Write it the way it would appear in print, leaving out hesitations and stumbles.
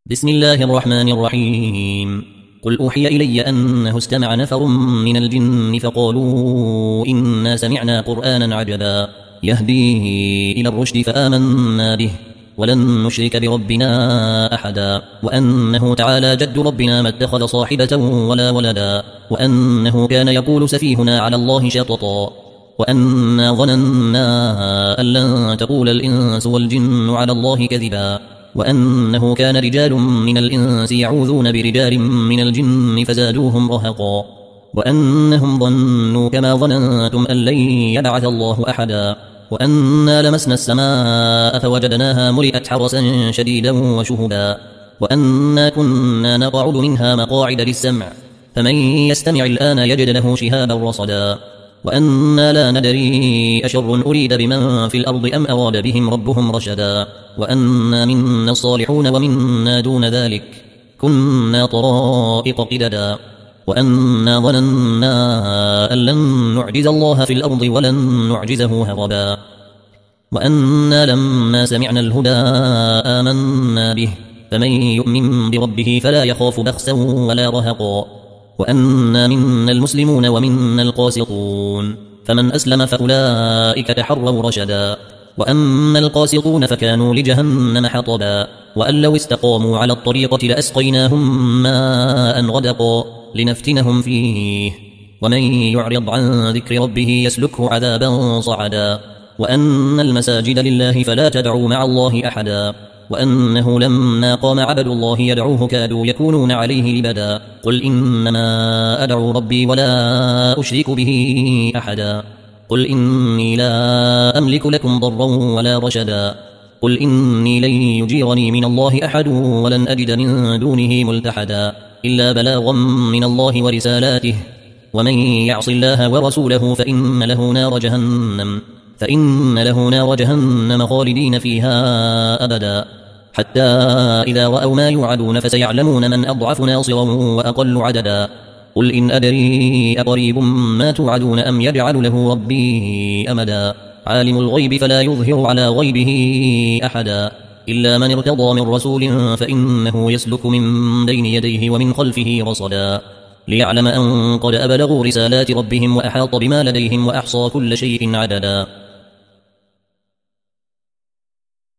بسم الله الرحمن الرحيم. قل أوحي إلي أنه استمع نفر من الجن فقالوا إنا سمعنا قرآنا عجبا يهدي إلى الرشد فآمنا به ولن نشرك بربنا أحدا وأنه تعالى جد ربنا ما اتخذ صاحبة ولا ولدا وأنه كان يقول سفيهنا على الله شططا وأنا ظننا أن لن تقول الإنس والجن على الله كذبا وأنه كان رجال من الإنس يعوذون برجال من الجن فزادوهم رهقا وأنهم ظنوا كما ظننتم أن لن يبعث الله أحدا وأنا لمسنا السماء فوجدناها ملئت حرسا شديدا وشهبا وأنا كنا نقعد منها مقاعد للسمع فمن يستمع الآن يجد له شهابا رصدا وأنا لا ندري أشر أريد بمن في الأرض أم أراد بهم ربهم رشدا وأنا منا الصالحون ومنا دون ذلك كنا طرائق قددا وأنا ظننا أن لن نعجز الله في الأرض ولن نعجزه هربا وأنا لما سمعنا الهدى آمنا به فمن يؤمن بربه فلا يخاف بخسا ولا رهقا وأنا منا المسلمون ومنا القاسطون فمن أسلم فأولئك تحروا رشدا وأما القاسطون فكانوا لجهنم حطبا وأن لو استقاموا على الطريقة لأسقيناهم ماء غدقا لنفتنهم فيه ومن يعرض عن ذكر ربه يسلكه عذابا صعدا وأن المساجد لله فلا تدعوا مع الله أحدا وأنه لما قام عبد الله يدعوه كادوا يكونون عليه لبدا قل إنما أدعو ربي ولا أشرك به أحدا قل إني لا أملك لكم ضرا ولا رشدا قل إني لن يجيرني من الله أحد ولن أجد من دونه ملتحدا إلا بلاغا من الله ورسالاته ومن يعص الله ورسوله فإن له نار جهنم خالدين فيها أبدا حتى إذا رأوا ما يوعدون فسيعلمون من أضعف ناصرا وأقل عددا قل إن أدري أقريب ما توعدون أم يجعل له ربي أمدا عالم الغيب فلا يظهر على غيبه أحدا إلا من ارتضى من رسول فإنه يسلك من بين يديه ومن خلفه رصدا ليعلم أن قد أبلغوا رسالات ربهم وأحاط بما لديهم وأحصى كل شيء عددا